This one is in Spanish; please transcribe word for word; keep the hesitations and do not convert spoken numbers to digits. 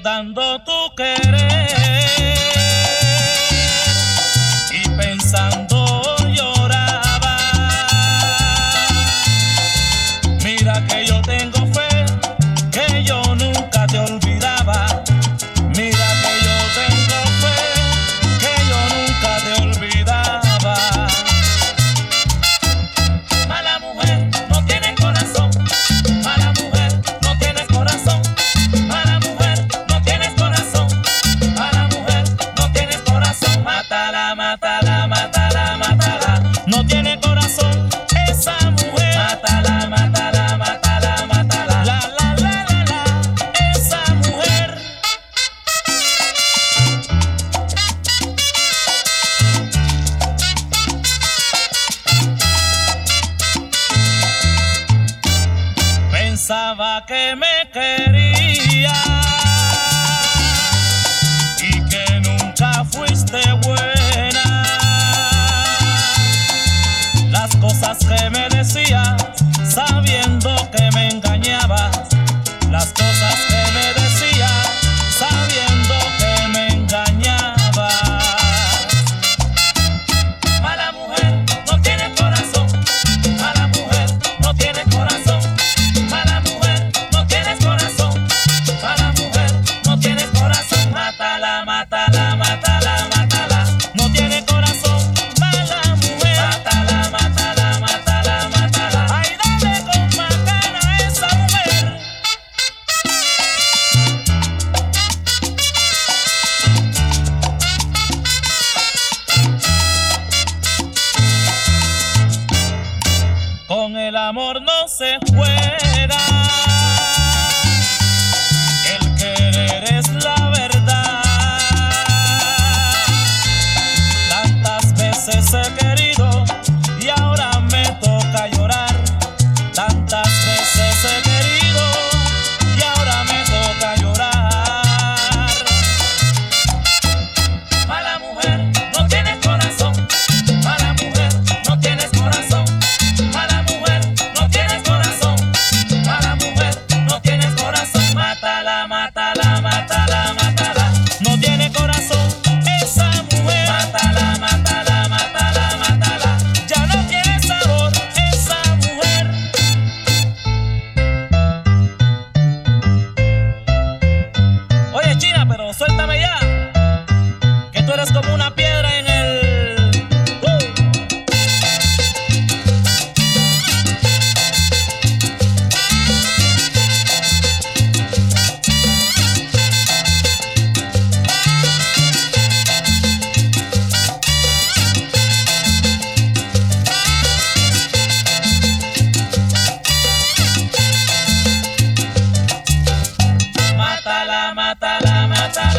recordando tu querer y pensando lloraba. Mira que yo tengo fe, que yo nunca te olvidaba. Mira que yo tengo fe, que yo nunca te olvidaba. Mala mujer, no tienes corazón. Mala mujer, no tienes corazón. Mala mujer, no tienes corazón. Mala mujer, no tienes corazón. Mátala, mátala, mátala, mátala. No tiene corazón esa mujer. Mátala, mátala, mátala, mátala. La, la, la, la, la, esa mujer. Pensaba que me quería y que nunca fuiste buena. Las cosas que me decías, sabiendo que me engañabas. Las cosas que me decías, sabiendo que me engañabas. Mala mujer, no tienes corazón. Mala mujer, no tienes corazón. Mala mujer, no tienes corazón. Mala mujer, no tienes corazón. Mátala, mátala, mátala, mátala. No tiene corazón. Mala mujer. Mátala, mátala, mátala, mátala. Ay, dale con macana a esa mujer. Con el amor no se juega. El querer es la verdad. Tantas veces he querido y ahora me toca llorar. Tantas veces he querido y ahora me toca llorar. Mala mujer, no tienes corazón. Mala mujer, no tienes corazón. Mala mujer, no tienes corazón. Mala mujer, no tienes corazón. Mátala, mátala, mátala, mátala. No tiene corazón esa mujer. Mátala, mátala, mátala, mátala. Ya no tiene sabor esa mujer. Oye, China, pero suéltame ya, que tú eres como una piedra en el... ¡Uh! Mátala, mátala, mátala.